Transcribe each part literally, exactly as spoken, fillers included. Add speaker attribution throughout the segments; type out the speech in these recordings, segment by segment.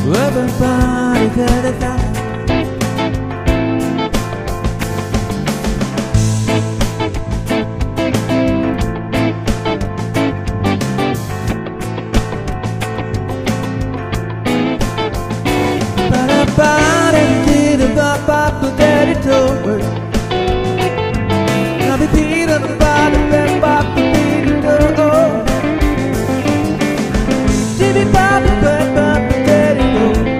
Speaker 1: Everybody got it down. Ba-da-ba-da, dee-da-ba-ba-ba-da-dee-do. Na-bi-dee-da-ba-da-ba-ba-ba-dee-do. Dee-dee-ba-ba-ba-ba-ba-dee-do.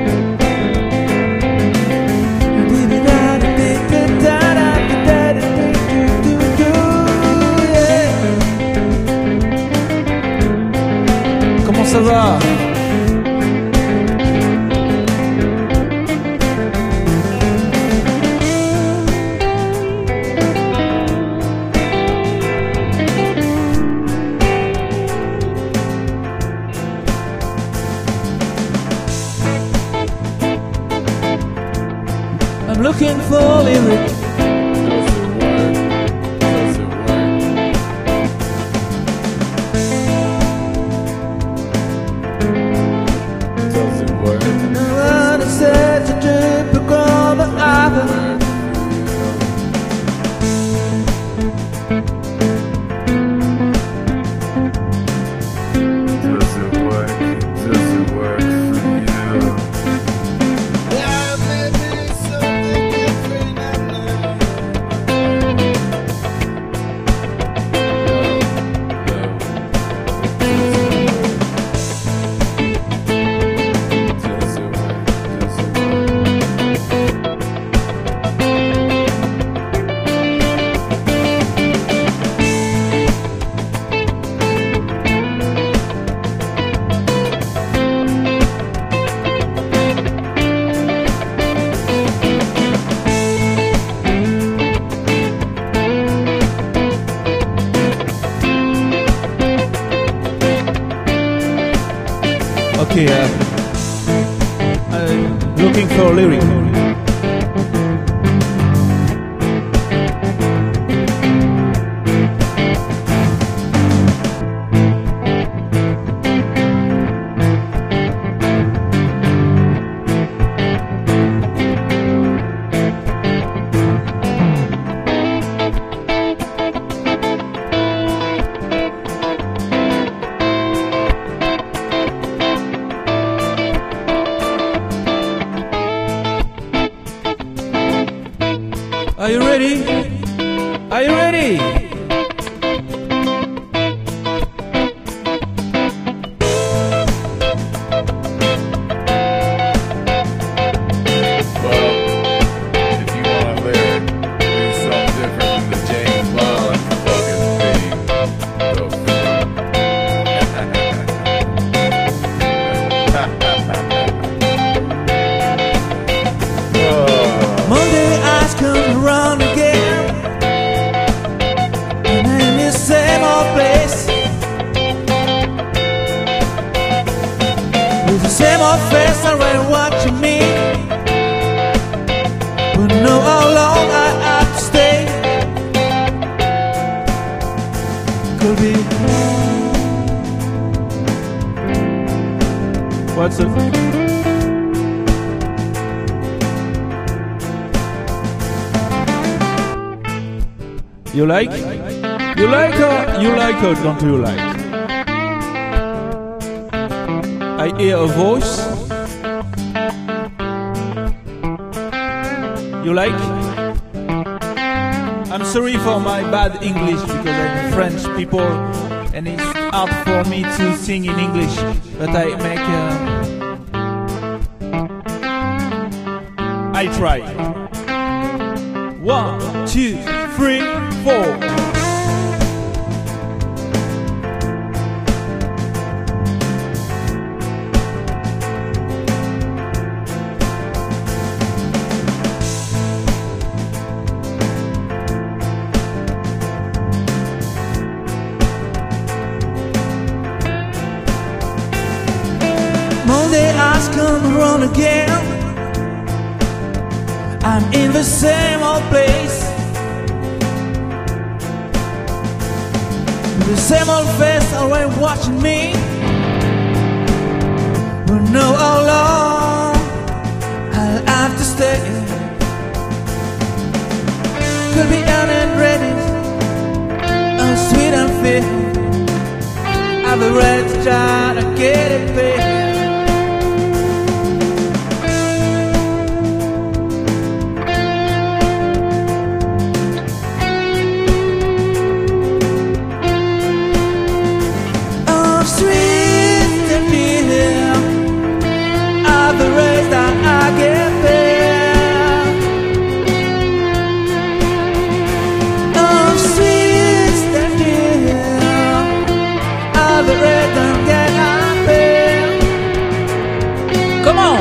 Speaker 1: Dee-dee-da-da-dee-da-da-da-dee-do-do-do. Yeah. Comment ça va? I'm looking for lyrics.
Speaker 2: Does it work? Does it work? Does it work?
Speaker 1: No one is said to do because the other.
Speaker 2: Does it work? Does it work for you?
Speaker 1: Okay, uh, I'm looking for a lyric. Are you ready? Are you ready?
Speaker 2: Well, if you want a lyric, do something different than the James Bond fucking theme. Go for it.
Speaker 1: Monday eyes come around again, and I'm in the same old place, with the same old face already watching me. But know how long I have to stay. Could be. What's it? You like? You like or you like or don't you like? I hear a voice. You like? I'm sorry for my bad English because I'm French people and it's hard for me to sing in English, but I make uh, I try. One, two, three, four. Monday has come around again. I'm in the same old place, the same old face always watching me. We know how long at the rate that I get paid. I'm sweet and dear at the rate that I get paid. Come on.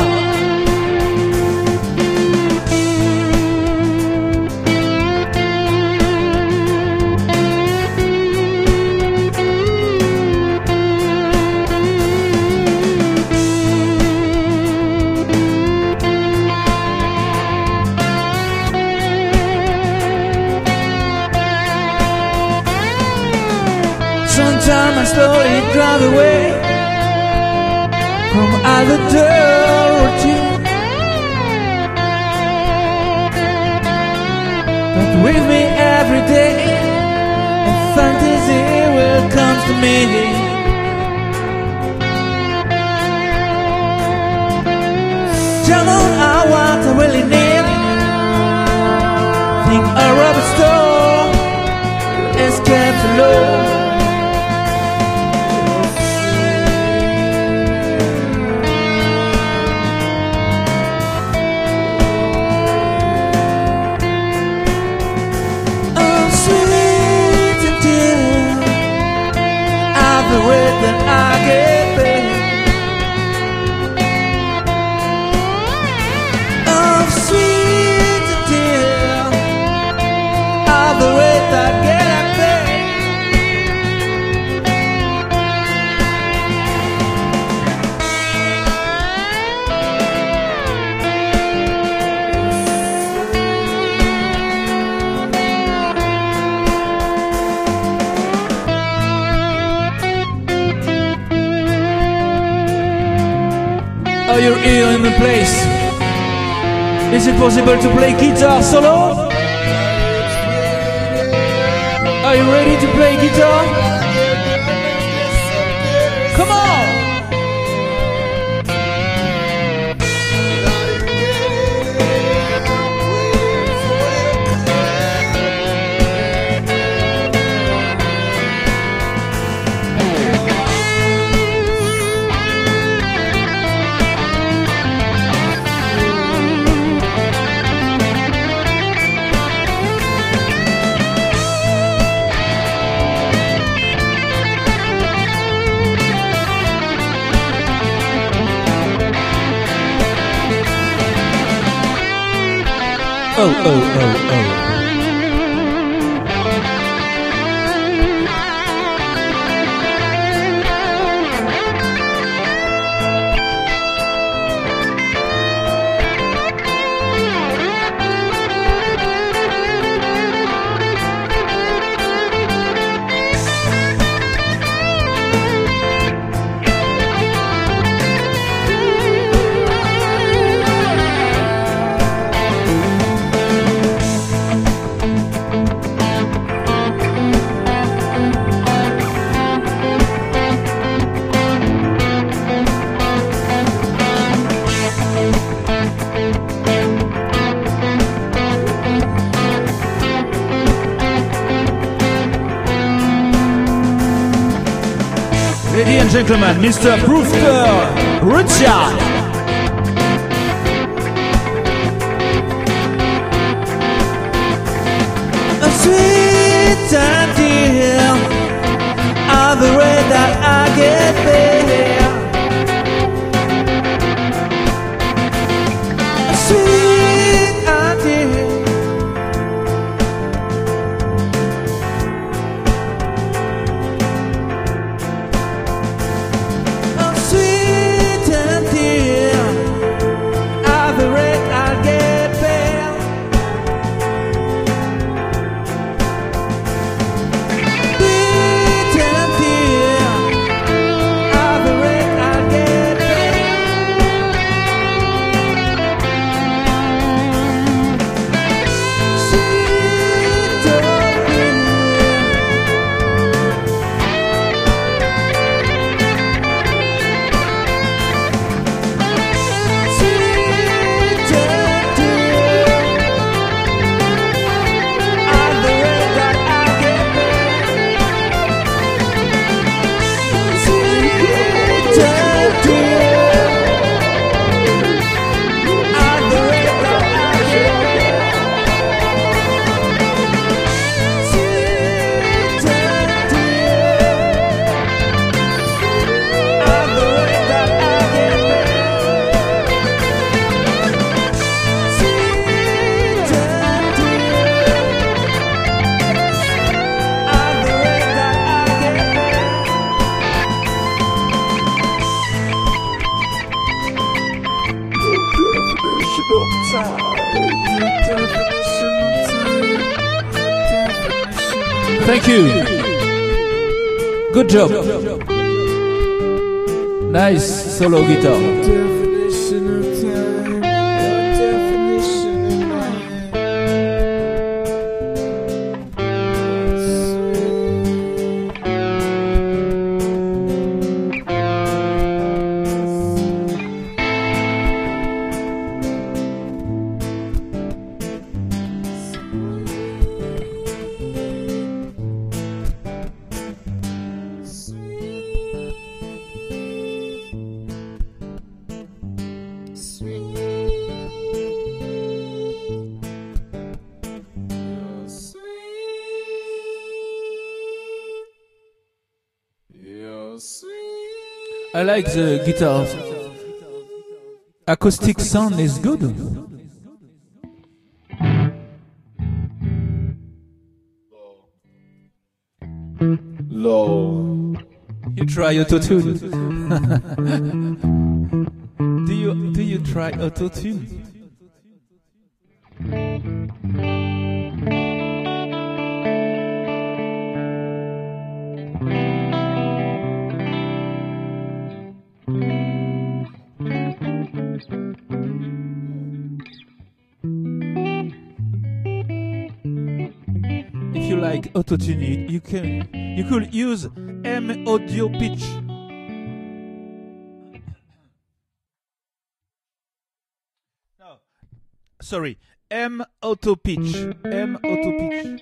Speaker 1: Sometimes I slowly drive away from either door or two, but with me every day a fantasy will come to me. Tell on I want, I really need. Think a rubber store is kept low. The way that I get paid. I'm sweet and dear of the way that I get paid. Are you here in the place? Is it possible to play guitar solo? Are you ready to play guitar? Come on! Oh, oh, oh, oh. Ladies and gentlemen, Mister Brewster Richard. A sweet and dear are the way that I get paid. A sweet and dear.
Speaker 2: definition of time. Definition of time.
Speaker 1: Thank you. Good job. Nice solo guitar.
Speaker 2: Definition of time. Definition of time.
Speaker 1: I like the guitar. Acoustic sound is good.
Speaker 2: Low.
Speaker 1: You try autotune. do you do you try autotune? If you like autotune, you can you could use M audio pitch. No, sorry, M auto pitch. M auto pitch.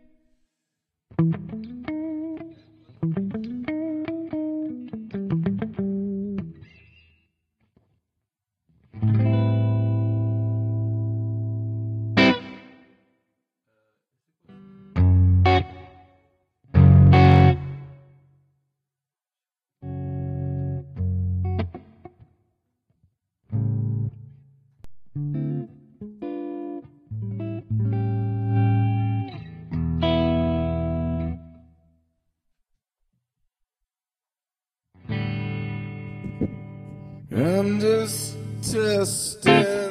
Speaker 2: I'm just testing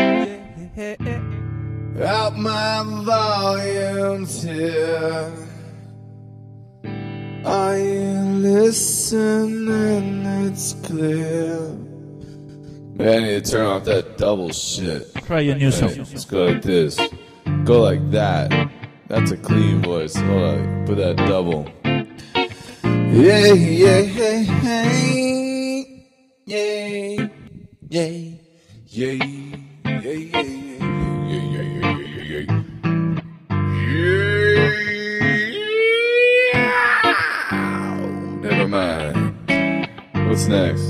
Speaker 2: out my volumes here. Are you listening? It's clear. Man, I need to turn off that double shit.
Speaker 1: Try a new song.
Speaker 2: Hey, let's go like this. Go like that. That's a clean voice. Hold on. Put that double. Yeah, yeah, hey, hey. Yay, yay, yay, yay, yay, yay, yay, yay, yay, yay, yay. Never mind. What's next?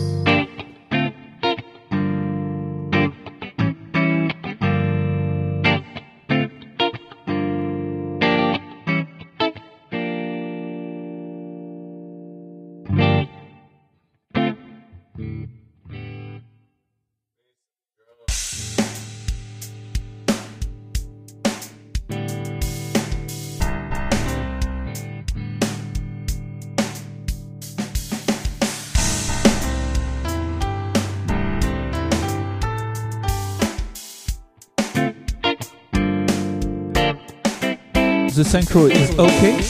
Speaker 1: The synchro is okay.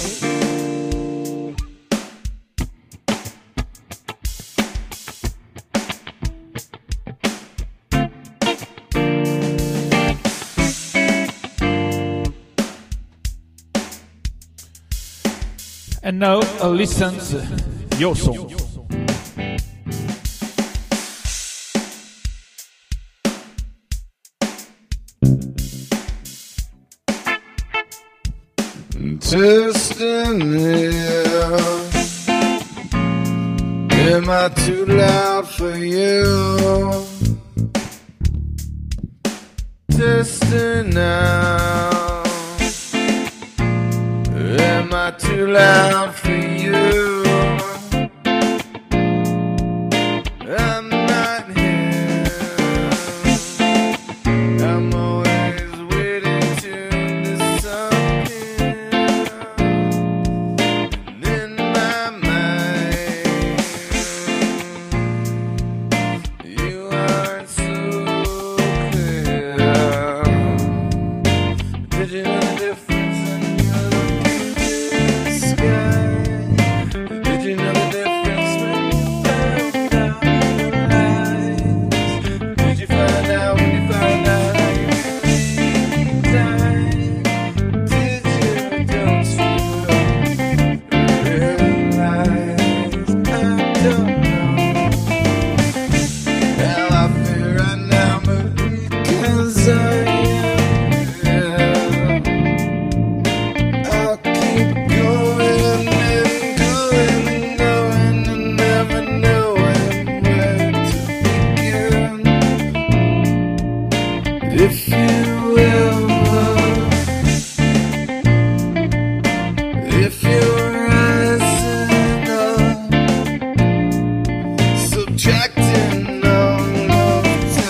Speaker 1: And now uh, listen to your song.
Speaker 2: Testing here. Am I too loud for you? Testing now. Am I too loud for you? I'm not here. I'm always waiting to disappear. And in my mind, you aren't so clear. If you will, if you're rising up, subtracting all of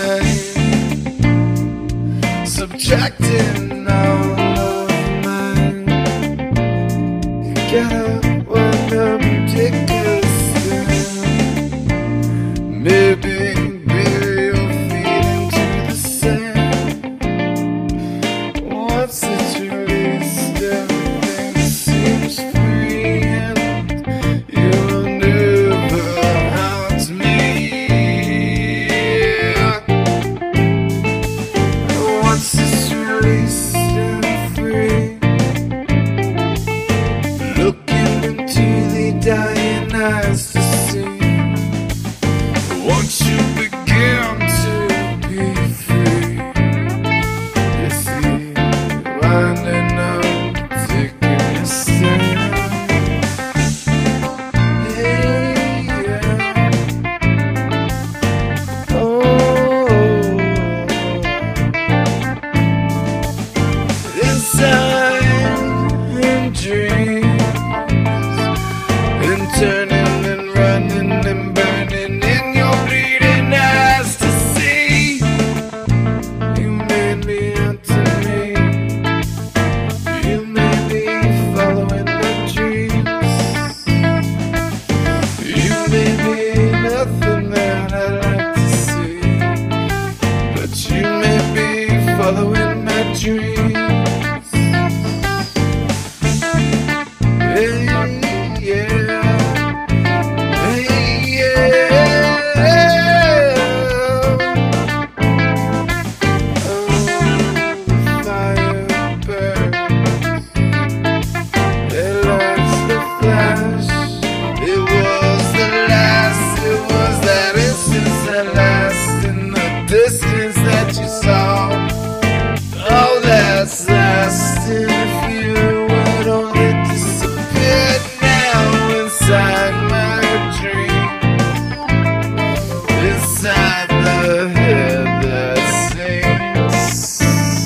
Speaker 2: time, subtracting all of mine, you gotta wonder ridiculous thing. Maybe dying eyes to see. Once you begin to be free, you see, winding up, taking a stand. Hey, yeah. Oh, inside and dream, turning and running and burning in your bleeding eyes to see. You made me unto me. You made me following my dreams. You made me nothing that I like to see, but you made me following my dreams. Hey, yeah. Distance that you saw, oh, that's lasting. If you would only disappear now inside my dream, inside the head that sings.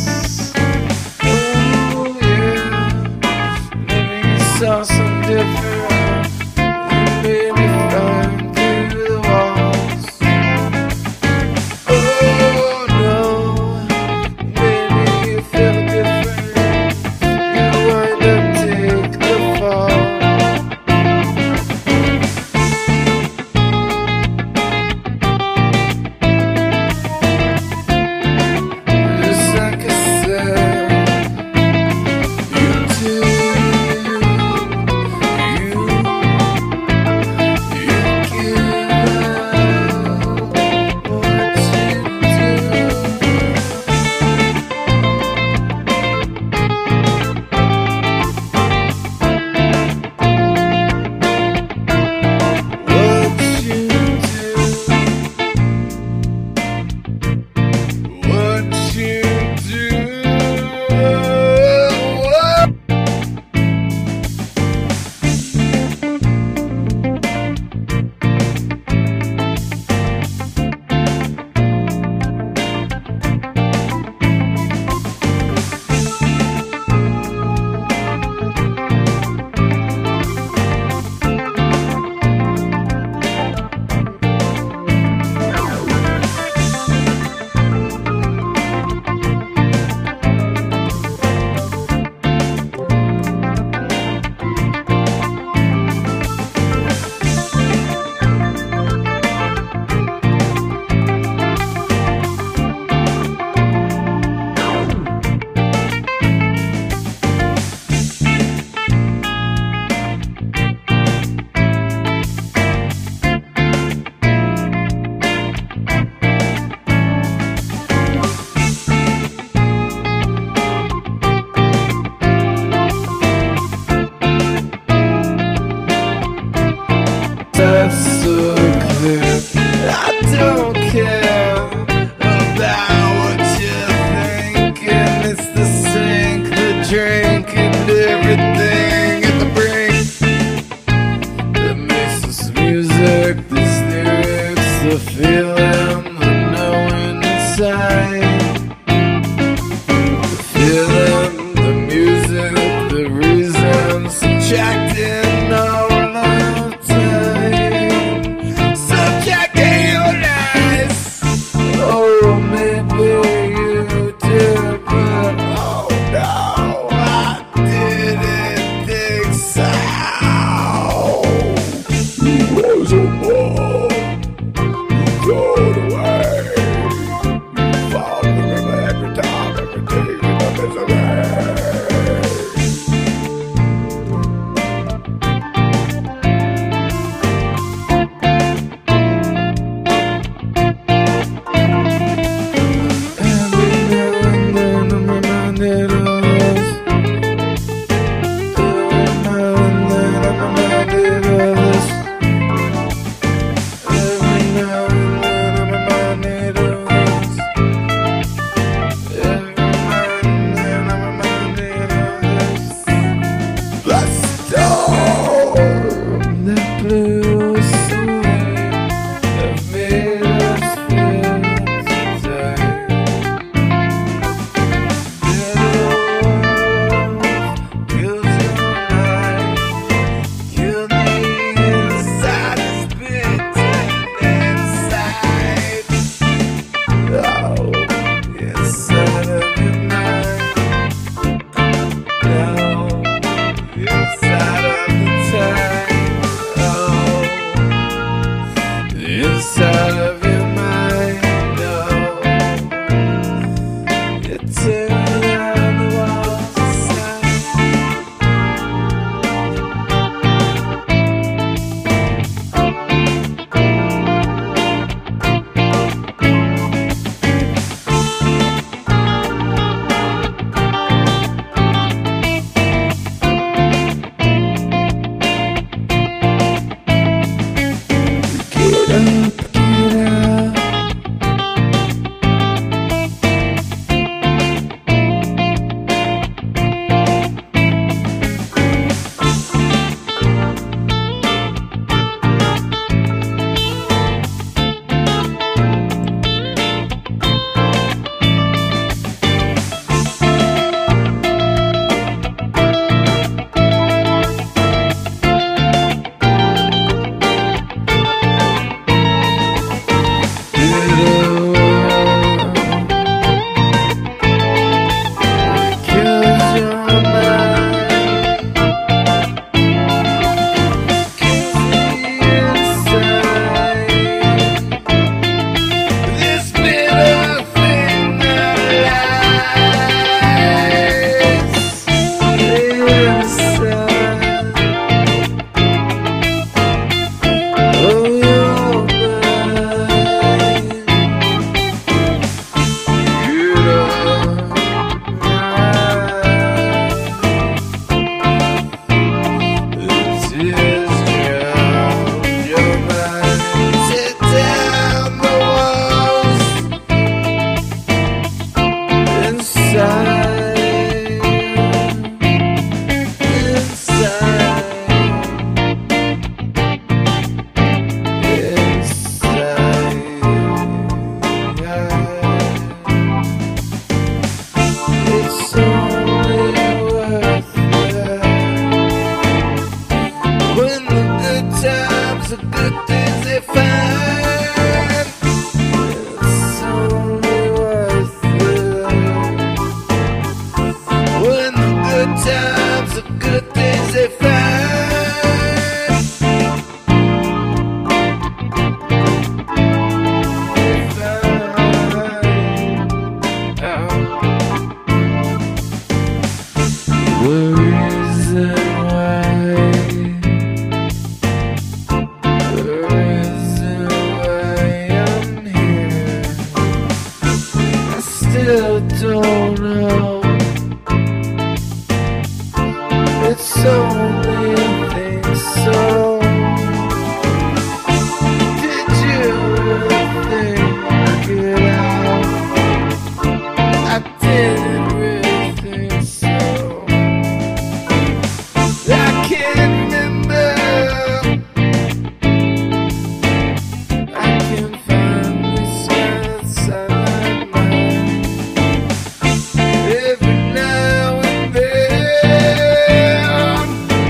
Speaker 2: Oh yeah, maybe you saw some different, you made me run through the walls. That's so clear. I don't care about what you're thinking. It's the sink, the drink, and everything at the brink that makes this music, these lyrics, the feeling, the knowing inside. still don't know. It's only a thing, so did you really think it out? I didn't really think so. I can't remember. I can't find this outside my mind. Every now and then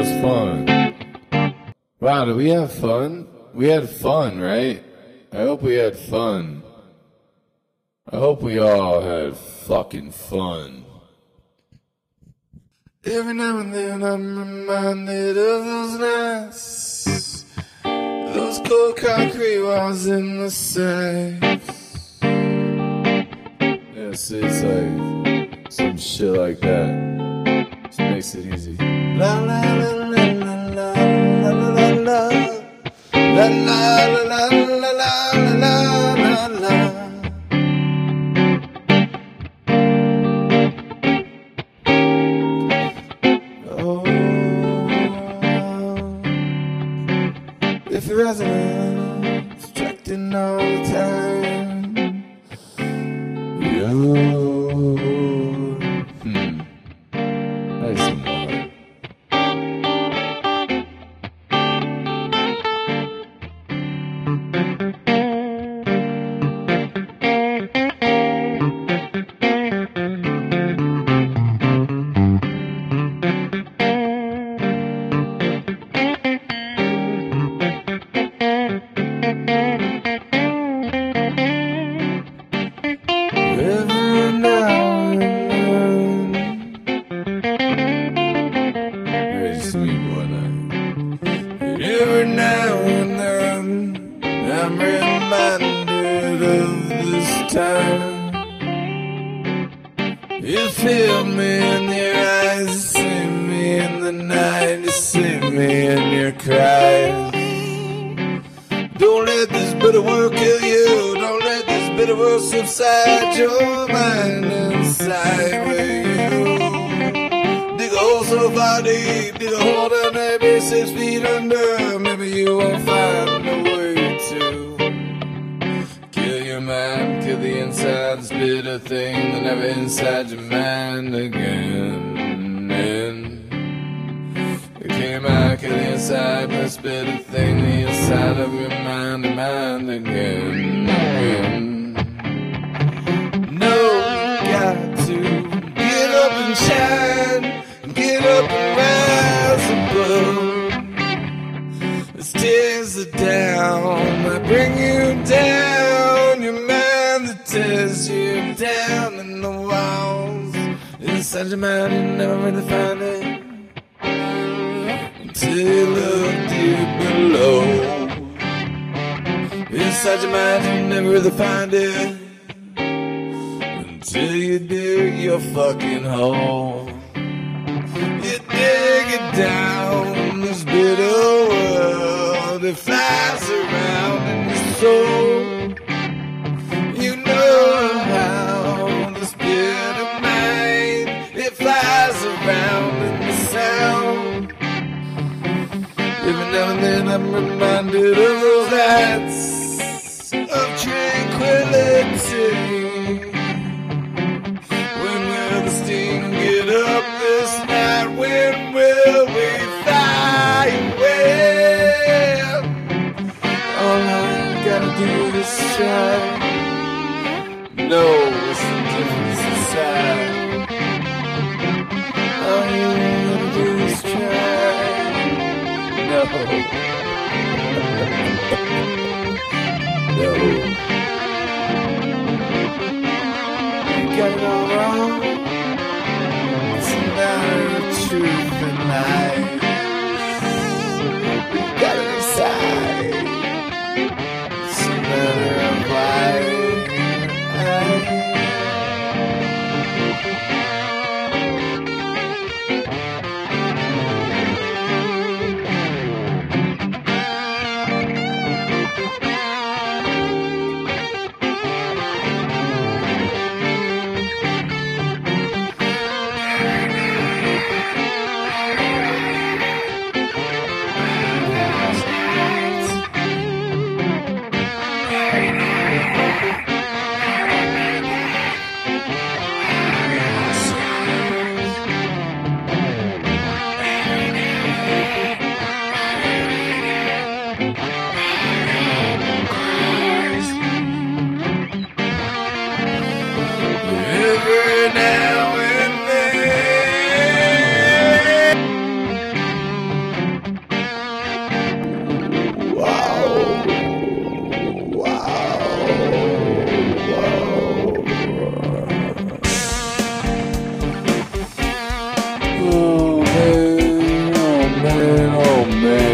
Speaker 2: was fun. Wow, did we have fun? We had fun, right? I hope we had fun. I hope we all had fucking fun. Every now and then I'm reminded of those nights, those cold concrete walls in the sand. Yes, it's like some shit like that. Just makes it easy. La la la la la la la la la la la la la la la la la. If you're resident, distracting all the time, yo, hmm, nice and hard. Every now and then I'm reminded of this time. You feel me in your eyes, you see me in the night, you see me in your cries. Don't let this bitter world kill you, don't let this bitter world subside your mind inside with you. Dig a hole so far deep, dig a hole down maybe six feet under. Maybe you won't find a way to kill your mind, kill the inside, this bitter thing that never inside your mind again. And it came out, kill the inside, this bitter thing, the inside of your mind, and mind again. again. No, you got to get up and shine. Get up and rise above. This tears it down, I bring you down. Your mind that tears you down in the walls. Inside your mind you never really find it until you look deep below. Inside your mind you never really find it until you dig your fucking hole. You dig it down, this bitter world, it flies around in your soul. You know how this bitter mind, it flies around in the sound. Every now and then I'm reminded of those nights of tranquility. Get up this night, when will we fly away? All I gotta do is try. No, it's the difference inside. All you gotta do is try. No. No. You got it all wrong. Truth and lies, we got it inside. It's a matter of why. man, oh man.